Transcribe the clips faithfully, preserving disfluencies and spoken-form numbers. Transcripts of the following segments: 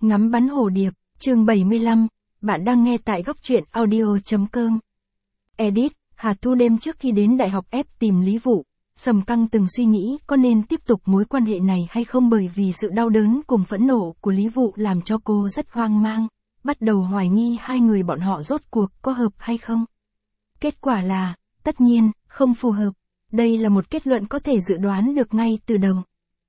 Ngắm bắn hồ điệp, chương bảy mươi lăm, bạn đang nghe tại góc truyện audio chấm com. Edit, Hà Thu đêm trước khi đến đại học ép tìm Lý Vụ, Sầm Căng từng suy nghĩ có nên tiếp tục mối quan hệ này hay không, bởi vì sự đau đớn cùng phẫn nộ của Lý Vụ làm cho cô rất hoang mang, bắt đầu hoài nghi hai người bọn họ rốt cuộc có hợp hay không. Kết quả là, tất nhiên, không phù hợp. Đây là một kết luận có thể dự đoán được ngay từ đầu.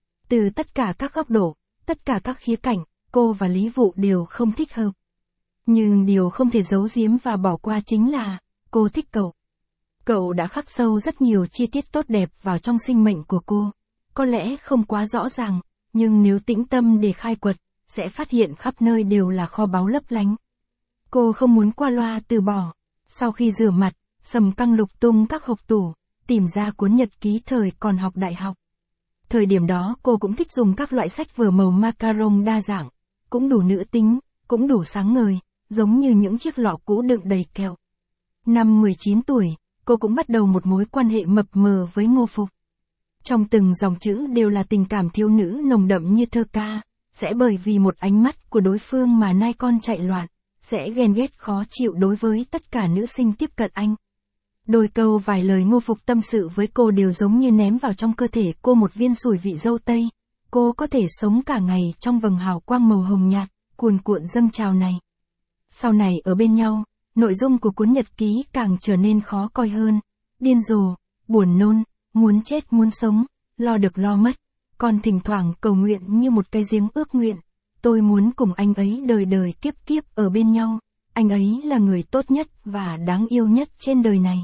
Từ tất cả các góc độ, tất cả các khía cạnh, cô và Lý Vụ đều không thích hợp. Nhưng điều không thể giấu giếm và bỏ qua chính là, cô thích cậu. Cậu đã khắc sâu rất nhiều chi tiết tốt đẹp vào trong sinh mệnh của cô. Có lẽ không quá rõ ràng, nhưng nếu tĩnh tâm để khai quật, sẽ phát hiện khắp nơi đều là kho báu lấp lánh. Cô không muốn qua loa từ bỏ. Sau khi rửa mặt, Sầm Căng lục tung các hộp tủ, tìm ra cuốn nhật ký thời còn học đại học. Thời điểm đó cô cũng thích dùng các loại sách vở màu macaron đa dạng, cũng đủ nữ tính, cũng đủ sáng ngời, giống như những chiếc lọ cũ đựng đầy kẹo. Năm mười chín tuổi, cô cũng bắt đầu một mối quan hệ mập mờ với Ngô Phục. Trong từng dòng chữ đều là tình cảm thiếu nữ nồng đậm như thơ ca, sẽ bởi vì một ánh mắt của đối phương mà nai con chạy loạn, sẽ ghen ghét khó chịu đối với tất cả nữ sinh tiếp cận anh. Đôi câu vài lời Ngô Phục tâm sự với cô đều giống như ném vào trong cơ thể cô một viên sủi vị dâu tây. Cô có thể sống cả ngày trong vầng hào quang màu hồng nhạt, cuồn cuộn dâng trào này. Sau này ở bên nhau, nội dung của cuốn nhật ký càng trở nên khó coi hơn. Điên rồ, buồn nôn, muốn chết muốn sống, lo được lo mất. Còn thỉnh thoảng cầu nguyện như một cái giếng ước nguyện. Tôi muốn cùng anh ấy đời đời kiếp kiếp ở bên nhau. Anh ấy là người tốt nhất và đáng yêu nhất trên đời này.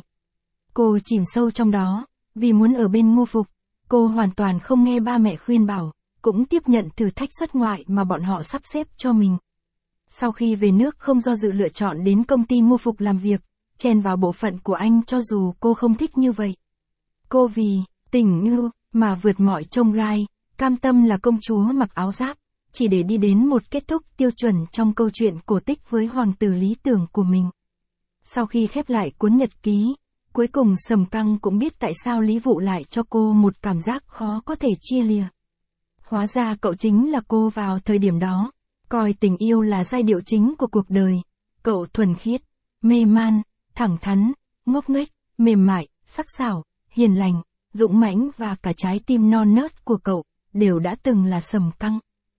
Cô chìm sâu trong đó, vì muốn ở bên Ngô Phục. Cô hoàn toàn không nghe ba mẹ khuyên bảo, cũng tiếp nhận thử thách xuất ngoại mà bọn họ sắp xếp cho mình. Sau khi về nước không do dự lựa chọn đến công ty Ngô Phục làm việc, chen vào bộ phận của anh cho dù cô không thích như vậy. Cô vì tình yêu mà vượt mọi chông gai, cam tâm là công chúa mặc áo giáp, chỉ để đi đến một kết thúc tiêu chuẩn trong câu chuyện cổ tích với hoàng tử lý tưởng của mình. Sau khi khép lại cuốn nhật ký, cuối cùng Sầm Căng cũng biết tại sao Lý Vụ lại cho cô một cảm giác khó có thể chia lìa. Hóa ra cậu chính là cô vào thời điểm đó, coi tình yêu là giai điệu chính của cuộc đời. Cậu thuần khiết, mê man, thẳng thắn, ngốc nghếch, mềm mại, sắc sảo, hiền lành, dũng mãnh và cả trái tim non nớt của cậu, đều đã từng là Sầm Căng.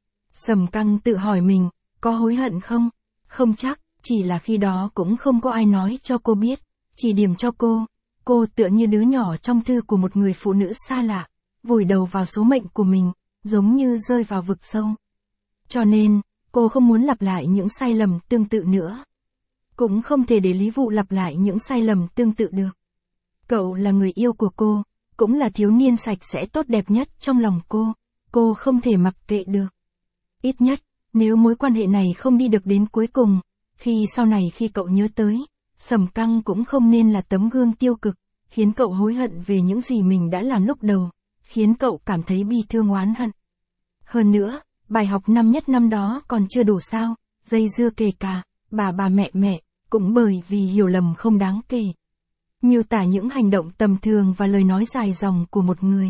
Sầm Căng tự hỏi mình, có hối hận không? Không chắc, chỉ là khi đó cũng không có ai nói cho cô biết, chỉ điểm cho cô. Cô tựa như đứa nhỏ trong thư của một người phụ nữ xa lạ, vùi đầu vào số mệnh của mình, giống như rơi vào vực sâu. Cho nên, cô không muốn lặp lại những sai lầm tương tự nữa. Cũng không thể để Lý Vụ lặp lại những sai lầm tương tự được. Cậu là người yêu của cô, cũng là thiếu niên sạch sẽ tốt đẹp nhất trong lòng cô, cô không thể mặc kệ được. Ít nhất, nếu mối quan hệ này không đi được đến cuối cùng, khi sau này khi cậu nhớ tới, Sầm Căng cũng không nên là tấm gương tiêu cực, khiến cậu hối hận về những gì mình đã làm lúc đầu, khiến cậu cảm thấy bi thương oán hận. Hơn nữa, bài học năm nhất năm đó còn chưa đủ sao, dây dưa kề cả, bà bà mẹ mẹ, cũng bởi vì hiểu lầm không đáng kể. Miêu tả những hành động tầm thường và lời nói dài dòng của một người.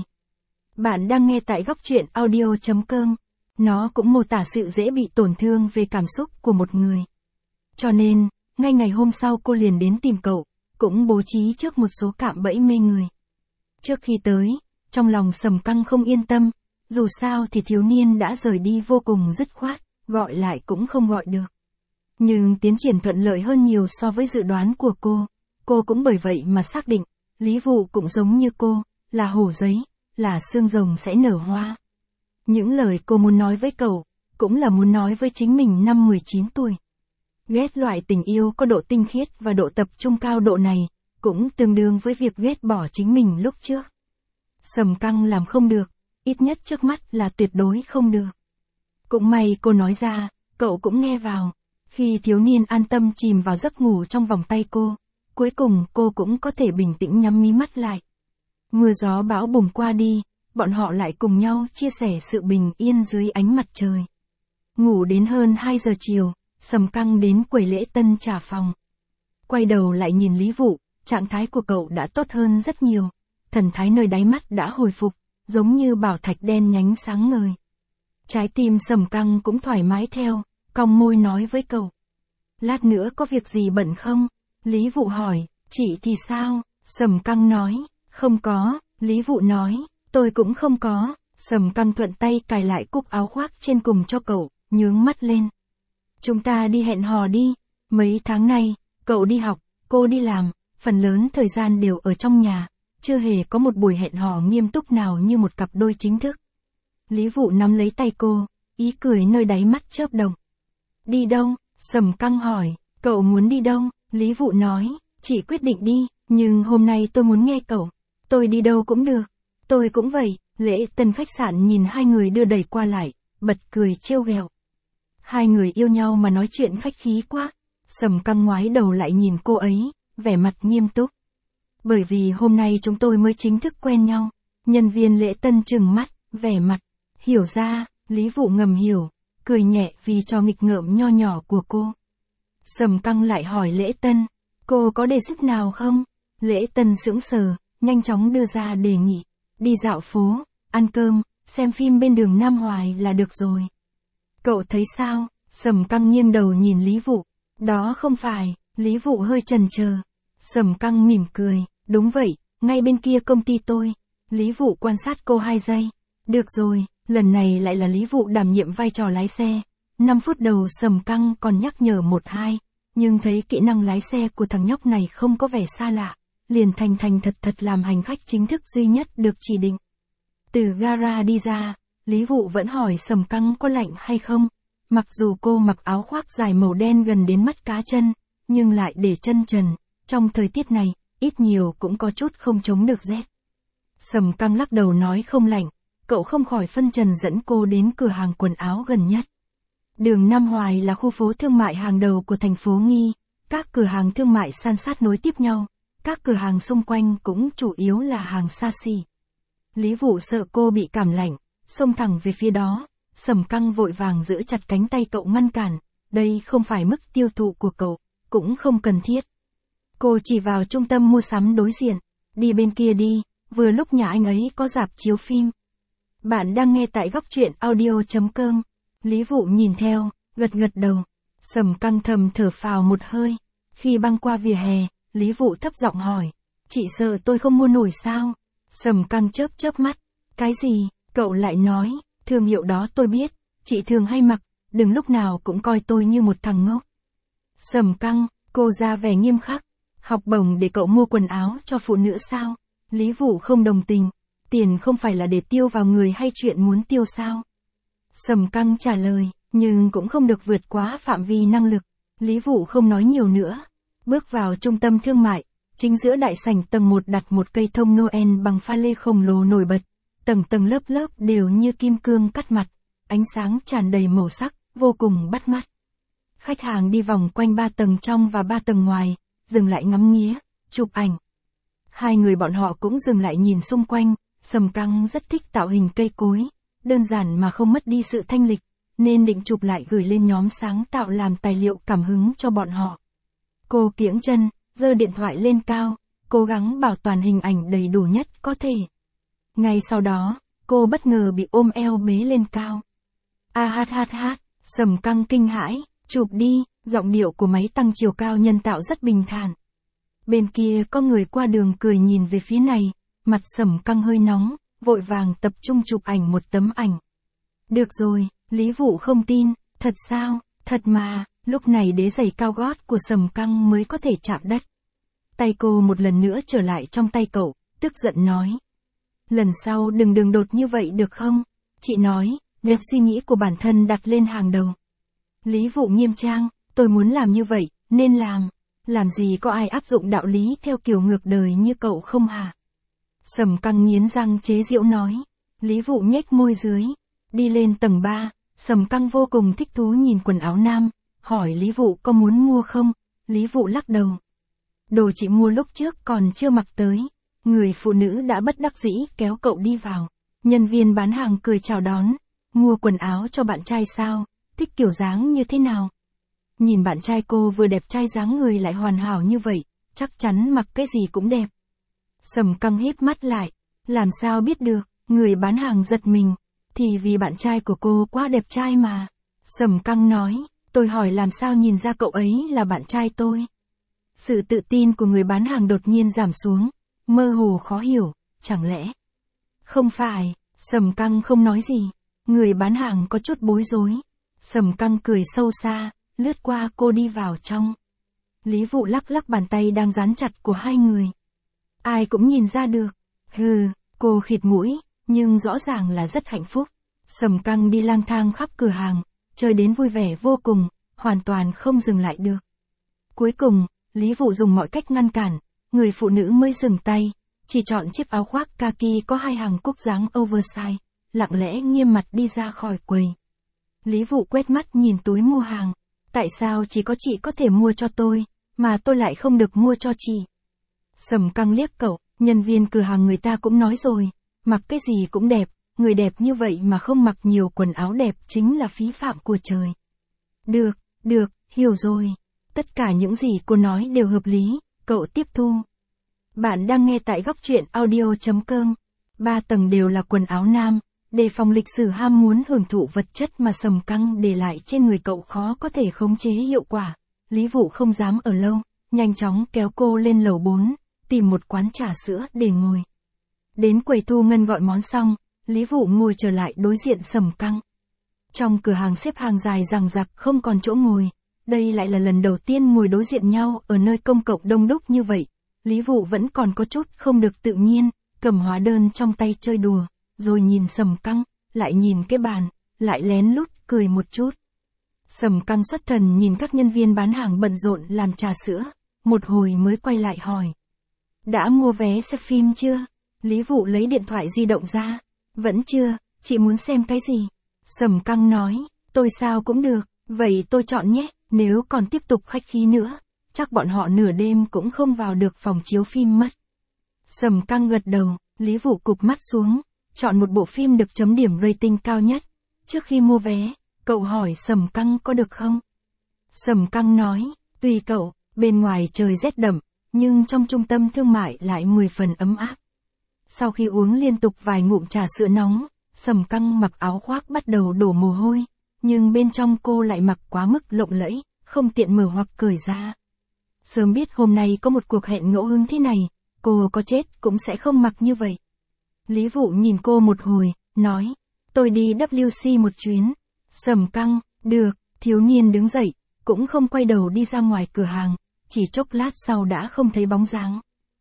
Bạn đang nghe tại góc truyện audio chấm com. Nó cũng mô tả sự dễ bị tổn thương về cảm xúc của một người. Cho nên, ngay ngày hôm sau cô liền đến tìm cậu, cũng bố trí trước một số cạm bẫy mê người. Trước khi tới, trong lòng Sầm Căng không yên tâm, dù sao thì thiếu niên đã rời đi vô cùng dứt khoát, gọi lại cũng không gọi được. Nhưng tiến triển thuận lợi hơn nhiều so với dự đoán của cô, cô cũng bởi vậy mà xác định, Lý Vụ cũng giống như cô, là hổ giấy, là xương rồng sẽ nở hoa. Những lời cô muốn nói với cậu, cũng là muốn nói với chính mình năm mười chín tuổi. Ghét loại tình yêu có độ tinh khiết và độ tập trung cao độ này, cũng tương đương với việc ghét bỏ chính mình lúc trước. Sầm Căng làm không được, ít nhất trước mắt là tuyệt đối không được. Cũng may cô nói ra, cậu cũng nghe vào. Khi thiếu niên an tâm chìm vào giấc ngủ trong vòng tay cô, cuối cùng cô cũng có thể bình tĩnh nhắm mí mắt lại. Mưa gió bão bùng qua đi, bọn họ lại cùng nhau chia sẻ sự bình yên dưới ánh mặt trời. Ngủ đến hơn hai giờ chiều, Sầm Căng đến quầy lễ tân trả phòng. Quay đầu lại nhìn Lý Vụ, trạng thái của cậu đã tốt hơn rất nhiều. Thần thái nơi đáy mắt đã hồi phục, giống như bảo thạch đen nhánh sáng ngời. Trái tim Sầm Căng cũng thoải mái theo, cong môi nói với cậu. Lát nữa có việc gì bận không? Lý Vụ hỏi, chị thì sao? Sầm Căng nói, không có, Lý Vụ nói, tôi cũng không có. Sầm Căng thuận tay cài lại cúc áo khoác trên cùng cho cậu, nhướng mắt lên. Chúng ta đi hẹn hò đi, mấy tháng nay, cậu đi học, cô đi làm, phần lớn thời gian đều ở trong nhà, chưa hề có một buổi hẹn hò nghiêm túc nào như một cặp đôi chính thức. Lý Vụ nắm lấy tay cô, ý cười nơi đáy mắt chớp động. Đi đâu? Sầm Căng hỏi, cậu muốn đi đâu? Lý Vụ nói, chị quyết định đi, nhưng hôm nay tôi muốn nghe cậu. Tôi đi đâu cũng được. Tôi cũng vậy. Lễ tân khách sạn nhìn hai người đưa đẩy qua lại, bật cười trêu ghẹo. Hai người yêu nhau mà nói chuyện khách khí quá. Sầm Căng ngoái đầu lại nhìn cô ấy, vẻ mặt nghiêm túc. Bởi vì hôm nay chúng tôi mới chính thức quen nhau. Nhân viên lễ tân trừng mắt, vẻ mặt. Hiểu ra, Lý Vụ ngầm hiểu, cười nhẹ vì trò nghịch ngợm nho nhỏ của cô. Sầm Căng lại hỏi lễ tân, cô có đề xuất nào không? Lễ tân sững sờ, nhanh chóng đưa ra đề nghị. Đi dạo phố, ăn cơm, xem phim bên đường Nam Hoài là được rồi. Cậu thấy sao? Sầm Căng nghiêng đầu nhìn Lý Vụ. Đó không phải, Lý Vụ hơi chần chờ. Sầm Căng mỉm cười, đúng vậy, ngay bên kia công ty tôi. Lý Vụ quan sát cô hai giây. Được rồi, lần này lại là Lý Vụ đảm nhiệm vai trò lái xe. năm phút đầu Sầm Căng còn nhắc nhở một hai, nhưng thấy kỹ năng lái xe của thằng nhóc này không có vẻ xa lạ, liền thành thành thật thật làm hành khách chính thức duy nhất được chỉ định. Từ gara đi ra, Lý Vụ vẫn hỏi Sầm Căng có lạnh hay không. Mặc dù cô mặc áo khoác dài màu đen gần đến mắt cá chân, nhưng lại để chân trần, trong thời tiết này, ít nhiều cũng có chút không chống được rét. Sầm Căng lắc đầu nói không lạnh, cậu không khỏi phân trần dẫn cô đến cửa hàng quần áo gần nhất. Đường Nam Hoài là khu phố thương mại hàng đầu của thành phố Nghi, các cửa hàng thương mại san sát nối tiếp nhau, các cửa hàng xung quanh cũng chủ yếu là hàng xa xỉ. Lý Vụ sợ cô bị cảm lạnh, xông thẳng về phía đó, Sầm Căng vội vàng giữ chặt cánh tay cậu ngăn cản, đây không phải mức tiêu thụ của cậu, cũng không cần thiết. Cô chỉ vào trung tâm mua sắm đối diện, đi bên kia đi, vừa lúc nhà anh ấy có rạp chiếu phim. Bạn đang nghe tại góc truyện audio chấm com. Lý Vụ nhìn theo, gật gật đầu. Sầm Căng thầm thở phào một hơi. Khi băng qua vỉa hè, Lý Vụ thấp giọng hỏi, chị sợ tôi không mua nổi sao? Sầm Căng chớp chớp mắt. Cái gì? Cậu lại nói, thương hiệu đó tôi biết, chị thường hay mặc, đừng lúc nào cũng coi tôi như một thằng ngốc. Sầm Căng, cô ra vẻ nghiêm khắc. Học bổng để cậu mua quần áo cho phụ nữ sao? Lý Vụ không đồng tình. Tiền không phải là để tiêu vào người hay chuyện muốn tiêu sao? Sầm Căng trả lời, nhưng cũng không được vượt quá phạm vi năng lực. Lý Vụ không nói nhiều nữa. Bước vào trung tâm thương mại, chính giữa đại sảnh tầng một đặt một cây thông Noel bằng pha lê khổng lồ nổi bật. Tầng tầng lớp lớp đều như kim cương cắt mặt, ánh sáng tràn đầy màu sắc, vô cùng bắt mắt. Khách hàng đi vòng quanh ba tầng trong và ba tầng ngoài, dừng lại ngắm nghía, chụp ảnh. Hai người bọn họ cũng dừng lại nhìn xung quanh. Sầm Căng rất thích tạo hình cây cối, đơn giản mà không mất đi sự thanh lịch, nên định chụp lại gửi lên nhóm sáng tạo làm tài liệu cảm hứng cho bọn họ. Cô kiễng chân, giơ điện thoại lên cao, cố gắng bảo toàn hình ảnh đầy đủ nhất có thể. Ngay sau đó, cô bất ngờ bị ôm eo bế lên cao. A hát hát hát, Sầm Căng kinh hãi, chụp đi, giọng điệu của máy tăng chiều cao nhân tạo rất bình thản. Bên kia có người qua đường cười nhìn về phía này. Mặt Sầm Căng hơi nóng, vội vàng tập trung chụp ảnh một tấm ảnh. Được rồi, Lý Vụ không tin, thật sao, thật mà, lúc này đế giày cao gót của Sầm Căng mới có thể chạm đất. Tay cô một lần nữa trở lại trong tay cậu, tức giận nói. Lần sau đừng đường đột như vậy được không? Chị nói, đem suy nghĩ của bản thân đặt lên hàng đầu. Lý Vụ nghiêm trang, tôi muốn làm như vậy, nên làm. Làm gì có ai áp dụng đạo lý theo kiểu ngược đời như cậu không hả? Sầm Căng nghiến răng chế giễu nói. Lý Vụ nhếch môi dưới. Đi lên tầng ba, Sầm Căng vô cùng thích thú nhìn quần áo nam, hỏi Lý Vụ có muốn mua không? Lý Vụ lắc đầu. Đồ chị mua lúc trước còn chưa mặc tới. Người phụ nữ đã bất đắc dĩ kéo cậu đi vào. Nhân viên bán hàng cười chào đón. Mua quần áo cho bạn trai sao? Thích kiểu dáng như thế nào? Nhìn bạn trai cô vừa đẹp trai dáng người lại hoàn hảo như vậy, chắc chắn mặc cái gì cũng đẹp. Sầm Căng híp mắt lại, làm sao biết được, người bán hàng giật mình, thì vì bạn trai của cô quá đẹp trai mà. Sầm Căng nói, Tôi hỏi làm sao nhìn ra cậu ấy là bạn trai tôi. Sự tự tin của người bán hàng đột nhiên giảm xuống, mơ hồ khó hiểu, chẳng lẽ. Không phải, Sầm Căng không nói gì. Người bán hàng có chút bối rối. Sầm Căng cười sâu xa, lướt qua cô đi vào trong. Lý Vụ lắc lắc bàn tay đang dán chặt của hai người. Ai cũng nhìn ra được. Hừ, cô khịt mũi, nhưng rõ ràng là rất hạnh phúc. Sầm Căng đi lang thang khắp cửa hàng, chơi đến vui vẻ vô cùng, hoàn toàn không dừng lại được. Cuối cùng, Lý Vụ dùng mọi cách ngăn cản, người phụ nữ mới dừng tay, chỉ chọn chiếc áo khoác kaki có hai hàng cúc dáng oversize, lặng lẽ nghiêm mặt đi ra khỏi quầy. Lý Vụ quét mắt nhìn túi mua hàng, tại sao chỉ có chị có thể mua cho tôi, mà tôi lại không được mua cho chị? Sầm Căng liếc cậu, nhân viên cửa hàng người ta cũng nói rồi, mặc cái gì cũng đẹp, người đẹp như vậy mà không mặc nhiều quần áo đẹp chính là phí phạm của trời. Được, được, hiểu rồi. Tất cả những gì cô nói đều hợp lý, cậu tiếp thu. Bạn đang nghe tại góc truyện audio chấm com. Ba tầng đều là quần áo nam, đề phòng lịch sử ham muốn hưởng thụ vật chất mà Sầm Căng để lại trên người cậu khó có thể khống chế hiệu quả. Lý Vụ không dám ở lâu, nhanh chóng kéo cô lên lầu bốn, tìm một quán trà sữa để ngồi. Đến quầy thu ngân gọi món xong, Lý Vụ ngồi trở lại đối diện Sầm Căng. Trong cửa hàng xếp hàng dài dằng dặc không còn chỗ ngồi. Đây lại là lần đầu tiên ngồi đối diện nhau ở nơi công cộng đông đúc như vậy. Lý Vụ vẫn còn có chút không được tự nhiên, cầm hóa đơn trong tay chơi đùa, rồi nhìn Sầm Căng, lại nhìn cái bàn, lại lén lút cười một chút. Sầm Căng xuất thần nhìn các nhân viên bán hàng bận rộn làm trà sữa, một hồi mới quay lại hỏi. Đã mua vé xem phim chưa? Lý Vụ lấy điện thoại di động ra. Vẫn chưa, chị muốn xem cái gì? Sầm Căng nói, tôi sao cũng được, vậy tôi chọn nhé. Nếu còn tiếp tục khách khí nữa, chắc bọn họ nửa đêm cũng không vào được phòng chiếu phim mất. Sầm Căng gật đầu, Lý Vụ cụp mắt xuống, chọn một bộ phim được chấm điểm rating cao nhất. Trước khi mua vé, cậu hỏi Sầm Căng có được không? Sầm Căng nói, tùy cậu, bên ngoài trời rét đậm, nhưng trong trung tâm thương mại lại mười phần ấm áp. Sau khi uống liên tục vài ngụm trà sữa nóng, Sầm Căng mặc áo khoác bắt đầu đổ mồ hôi. Nhưng bên trong cô lại mặc quá mức lộng lẫy, không tiện mở hoặc cởi ra. Sớm biết hôm nay có một cuộc hẹn ngẫu hứng thế này, cô có chết cũng sẽ không mặc như vậy. Lý Vụ nhìn cô một hồi, nói, tôi đi W C một chuyến. Sầm Căng, được, thiếu niên đứng dậy, cũng không quay đầu đi ra ngoài cửa hàng, chỉ chốc lát sau đã không thấy bóng dáng.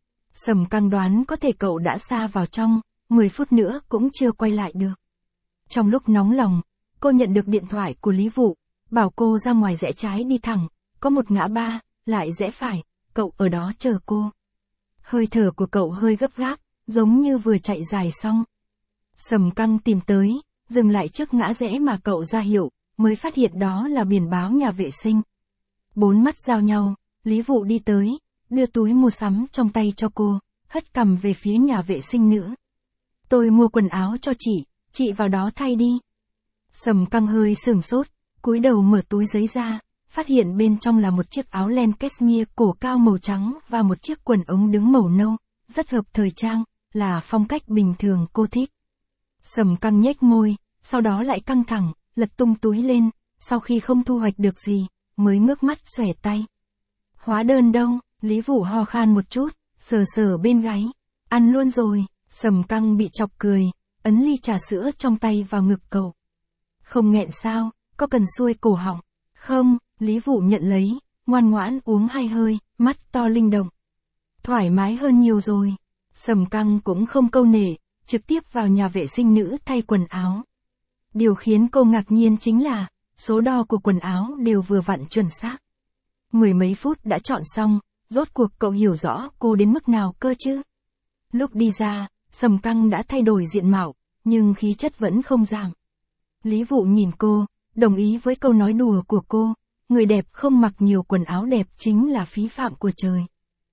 Sầm Căng đoán có thể cậu đã xa vào trong, mười phút nữa cũng chưa quay lại được. Trong lúc nóng lòng, cô nhận được điện thoại của Lý Vụ, bảo cô ra ngoài rẽ trái đi thẳng, có một ngã ba, lại rẽ phải, cậu ở đó chờ cô. Hơi thở của cậu hơi gấp gáp, giống như vừa chạy dài xong. Sầm Căng tìm tới, dừng lại trước ngã rẽ mà cậu ra hiệu, mới phát hiện đó là biển báo nhà vệ sinh. Bốn mắt giao nhau, Lý Vụ đi tới, đưa túi mua sắm trong tay cho cô, hất cằm về phía nhà vệ sinh nữa. Tôi mua quần áo cho chị, chị vào đó thay đi. Sầm Căng hơi sửng sốt, cúi đầu mở túi giấy ra, phát hiện bên trong là một chiếc áo len cashmere cổ cao màu trắng và một chiếc quần ống đứng màu nâu, rất hợp thời trang, là phong cách bình thường cô thích. Sầm Căng nhếch môi, sau đó lại căng thẳng, lật tung túi lên, sau khi không thu hoạch được gì, mới ngước mắt xòe tay. Hóa đơn đâu? Lý Vụ ho khan một chút, sờ sờ bên gáy. Ăn luôn rồi. Sầm Căng bị chọc cười, ấn ly trà sữa trong tay vào ngực cậu. Không nghẹn sao, có cần xuôi cổ họng? Không, Lý Vụ nhận lấy, ngoan ngoãn uống hai hơi, mắt to linh động. Thoải mái hơn nhiều rồi. Sầm Căng cũng không câu nể, trực tiếp vào nhà vệ sinh nữ thay quần áo. Điều khiến cô ngạc nhiên chính là, số đo của quần áo đều vừa vặn chuẩn xác. Mười mấy phút đã chọn xong, rốt cuộc cậu hiểu rõ cô đến mức nào cơ chứ? Lúc đi ra, Sầm Căng đã thay đổi diện mạo, nhưng khí chất vẫn không giảm. Lý Vụ nhìn cô, đồng ý với câu nói đùa của cô, người đẹp không mặc nhiều quần áo đẹp chính là phí phạm của trời.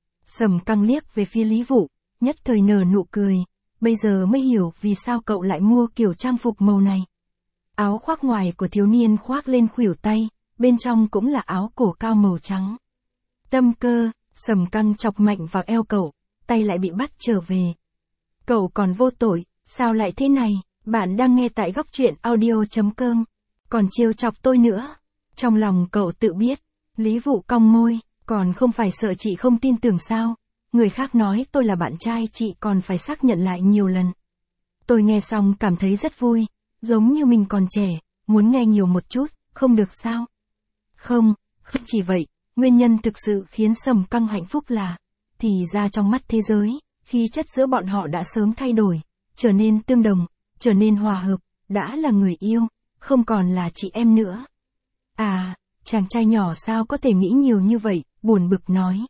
Sầm Căng liếc về phía Lý Vụ, nhất thời nở nụ cười, bây giờ mới hiểu vì sao cậu lại mua kiểu trang phục màu này. Áo khoác ngoài của thiếu niên khoác lên khuỷu tay, bên trong cũng là áo cổ cao màu trắng. Tâm cơ, Sầm Căng chọc mạnh vào eo cậu, tay lại bị bắt trở về. Cậu còn vô tội, sao lại thế này? Bạn đang nghe tại góc truyện audio chấm com. Còn trêu chọc tôi nữa. Trong lòng cậu tự biết, Lý Vụ cong môi, còn không phải sợ chị không tin tưởng sao? Người khác nói tôi là bạn trai chị còn phải xác nhận lại nhiều lần. Tôi nghe xong cảm thấy rất vui, giống như mình còn trẻ, muốn nghe nhiều một chút, không được sao? Không, không chỉ vậy, nguyên nhân thực sự khiến Sầm Căng hạnh phúc là, thì ra trong mắt thế giới, khí chất giữa bọn họ đã sớm thay đổi, trở nên tương đồng, trở nên hòa hợp, đã là người yêu, không còn là chị em nữa. À, chàng trai nhỏ sao có thể nghĩ nhiều như vậy, buồn bực nói.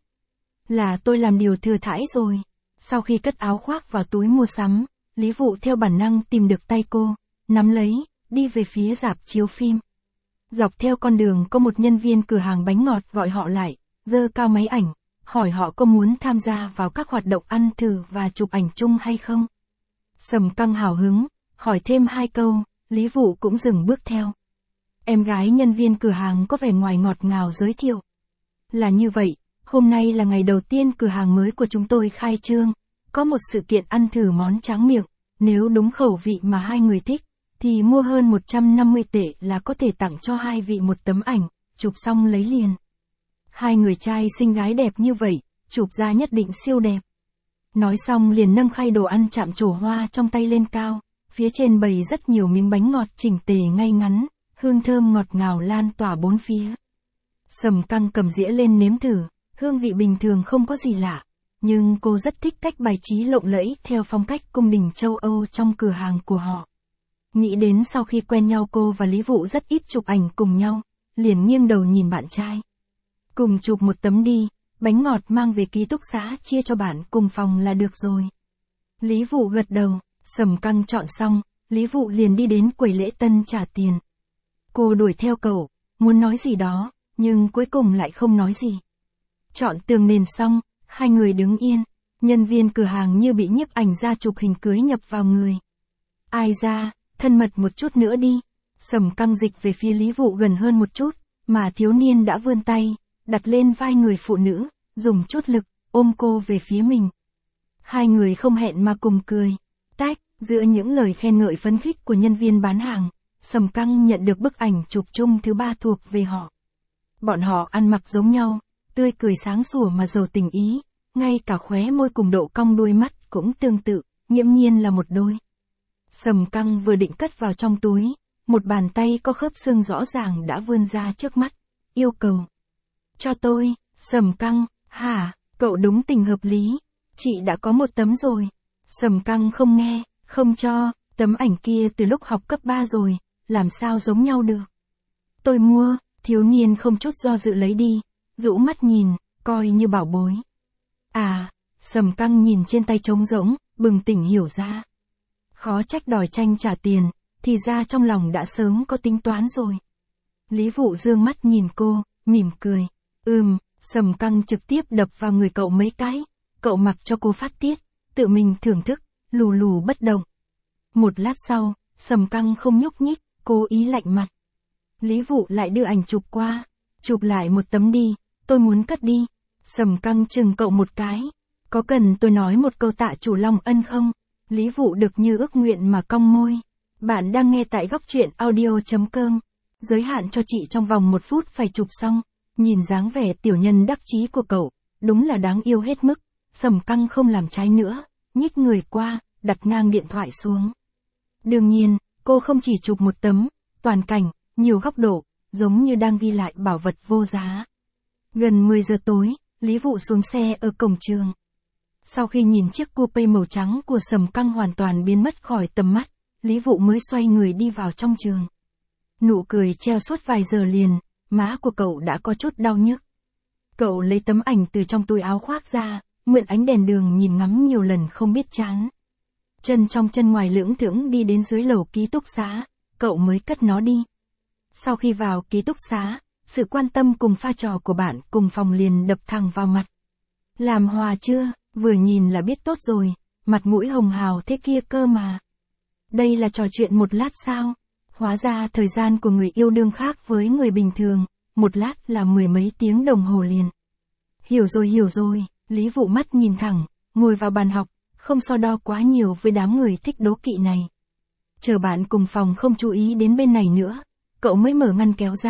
Là tôi làm điều thừa thãi rồi. Sau khi cất áo khoác vào túi mua sắm, Lý Vụ theo bản năng tìm được tay cô, nắm lấy, đi về phía rạp chiếu phim. Dọc theo con đường có một nhân viên cửa hàng bánh ngọt gọi họ lại, giơ cao máy ảnh, hỏi họ có muốn tham gia vào các hoạt động ăn thử và chụp ảnh chung hay không. Sầm Căng hào hứng, hỏi thêm hai câu, Lý Vụ cũng dừng bước theo. Em gái nhân viên cửa hàng có vẻ ngoài ngọt ngào giới thiệu. Là như vậy, hôm nay là ngày đầu tiên cửa hàng mới của chúng tôi khai trương, có một sự kiện ăn thử món tráng miệng, nếu đúng khẩu vị mà hai người thích, thì mua hơn một trăm năm mươi tệ là có thể tặng cho hai vị một tấm ảnh, chụp xong lấy liền. Hai người trai xinh gái đẹp như vậy, chụp ra nhất định siêu đẹp. Nói xong liền nâng khay đồ ăn chạm trổ hoa trong tay lên cao, phía trên bày rất nhiều miếng bánh ngọt chỉnh tề ngay ngắn, hương thơm ngọt ngào lan tỏa bốn phía. Sầm Căng cầm dĩa lên nếm thử, hương vị bình thường không có gì lạ, nhưng cô rất thích cách bài trí lộng lẫy theo phong cách cung đình châu Âu trong cửa hàng của họ. Nghĩ đến sau khi quen nhau cô và Lý Vụ rất ít chụp ảnh cùng nhau, liền nghiêng đầu nhìn bạn trai. Cùng chụp một tấm đi, bánh ngọt mang về ký túc xá chia cho bạn cùng phòng là được rồi. Lý Vụ gật đầu, Sầm Căng chọn xong, Lý Vụ liền đi đến quầy lễ tân trả tiền. Cô đuổi theo cậu, muốn nói gì đó, nhưng cuối cùng lại không nói gì. Chọn tường nền xong, hai người đứng yên, nhân viên cửa hàng như bị nhiếp ảnh ra chụp hình cưới nhập vào người. Ai ra, thân mật một chút nữa đi. Sầm Căng dịch về phía Lý Vụ gần hơn một chút, mà thiếu niên đã vươn tay, đặt lên vai người phụ nữ, dùng chút lực, ôm cô về phía mình. Hai người không hẹn mà cùng cười. Tách, giữa những lời khen ngợi phấn khích của nhân viên bán hàng, Sầm Căng nhận được bức ảnh chụp chung thứ ba thuộc về họ. Bọn họ ăn mặc giống nhau, tươi cười sáng sủa mà giàu tình ý, ngay cả khóe môi cùng độ cong đuôi mắt cũng tương tự, nghiễm nhiên là một đôi. Sầm Căng vừa định cất vào trong túi, một bàn tay có khớp xương rõ ràng đã vươn ra trước mắt, yêu cầu. Cho tôi, Sầm Căng, hả, cậu đúng tình hợp lý, chị đã có một tấm rồi. Sầm Căng không nghe, không cho, tấm ảnh kia từ lúc học cấp ba rồi, làm sao giống nhau được. Tôi mua, thiếu niên không chút do dự lấy đi, rũ mắt nhìn, coi như bảo bối. À, Sầm Căng nhìn trên tay trống rỗng, bừng tỉnh hiểu ra. Khó trách đòi tranh trả tiền, thì ra trong lòng đã sớm có tính toán rồi. Lý Vụ dương mắt nhìn cô, mỉm cười. Ừm, Sầm Căng trực tiếp đập vào người cậu mấy cái, cậu mặc cho cô phát tiết, tự mình thưởng thức, lù lù bất động. Một lát sau, Sầm Căng không nhúc nhích, cố ý lạnh mặt. Lý Vụ lại đưa ảnh chụp qua, chụp lại một tấm đi, tôi muốn cất đi. Sầm Căng chừng cậu một cái, có cần tôi nói một câu tạ chủ Long Ân không? Lý Vụ được như ước nguyện mà cong môi. Bạn đang nghe tại góc truyện audio.com. Giới hạn cho chị trong vòng một phút phải chụp xong. Nhìn dáng vẻ tiểu nhân đắc chí của cậu, đúng là đáng yêu hết mức. Sầm Căng không làm trái nữa, nhích người qua, đặt ngang điện thoại xuống. Đương nhiên, cô không chỉ chụp một tấm, toàn cảnh, nhiều góc độ, giống như đang ghi lại bảo vật vô giá. Gần mười giờ tối, Lý Vụ xuống xe ở cổng trường. Sau khi nhìn chiếc coupe màu trắng của Sầm Căng hoàn toàn biến mất khỏi tầm mắt, Lý Vụ mới xoay người đi vào trong trường. Nụ cười treo suốt vài giờ liền, má của cậu đã có chút đau nhức. Cậu lấy tấm ảnh từ trong túi áo khoác ra, mượn ánh đèn đường nhìn ngắm nhiều lần không biết chán. Chân trong chân ngoài lưỡng thưởng đi đến dưới lầu ký túc xá, cậu mới cất nó đi. Sau khi vào ký túc xá, sự quan tâm cùng pha trò của bạn cùng phòng liền đập thẳng vào mặt. Làm hòa chưa, vừa nhìn là biết tốt rồi, mặt mũi hồng hào thế kia cơ mà. Đây là trò chuyện một lát sao? Hóa ra thời gian của người yêu đương khác với người bình thường, một lát là mười mấy tiếng đồng hồ liền. Hiểu rồi hiểu rồi, Lý Vụ mắt nhìn thẳng, ngồi vào bàn học, không so đo quá nhiều với đám người thích đố kỵ này. Chờ bạn cùng phòng không chú ý đến bên này nữa, cậu mới mở ngăn kéo ra,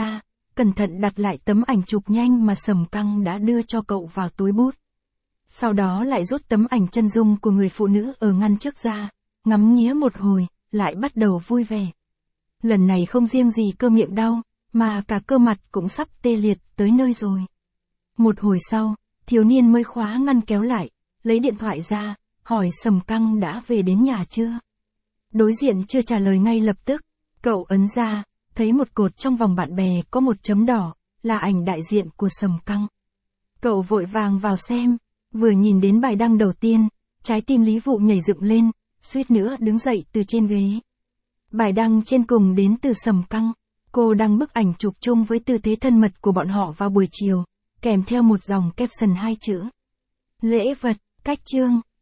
cẩn thận đặt lại tấm ảnh chụp nhanh mà Sầm Căng đã đưa cho cậu vào túi bút. Sau đó lại rút tấm ảnh chân dung của người phụ nữ ở ngăn trước ra, ngắm nghía một hồi, lại bắt đầu vui vẻ. Lần này không riêng gì cơ miệng đau, mà cả cơ mặt cũng sắp tê liệt tới nơi rồi. Một hồi sau, thiếu niên mới khóa ngăn kéo lại, lấy điện thoại ra, hỏi Sầm Căng đã về đến nhà chưa. Đối diện chưa trả lời ngay lập tức, cậu ấn ra, thấy một cột trong vòng bạn bè có một chấm đỏ, là ảnh đại diện của Sầm Căng. Cậu vội vàng vào xem, vừa nhìn đến bài đăng đầu tiên, trái tim Lý Vụ nhảy dựng lên, suýt nữa đứng dậy từ trên ghế. Bài đăng trên cùng đến từ Sầm Căng, cô đăng bức ảnh chụp chung với tư thế thân mật của bọn họ vào buổi chiều, kèm theo một dòng caption hai chữ. Lễ vật, cách chương.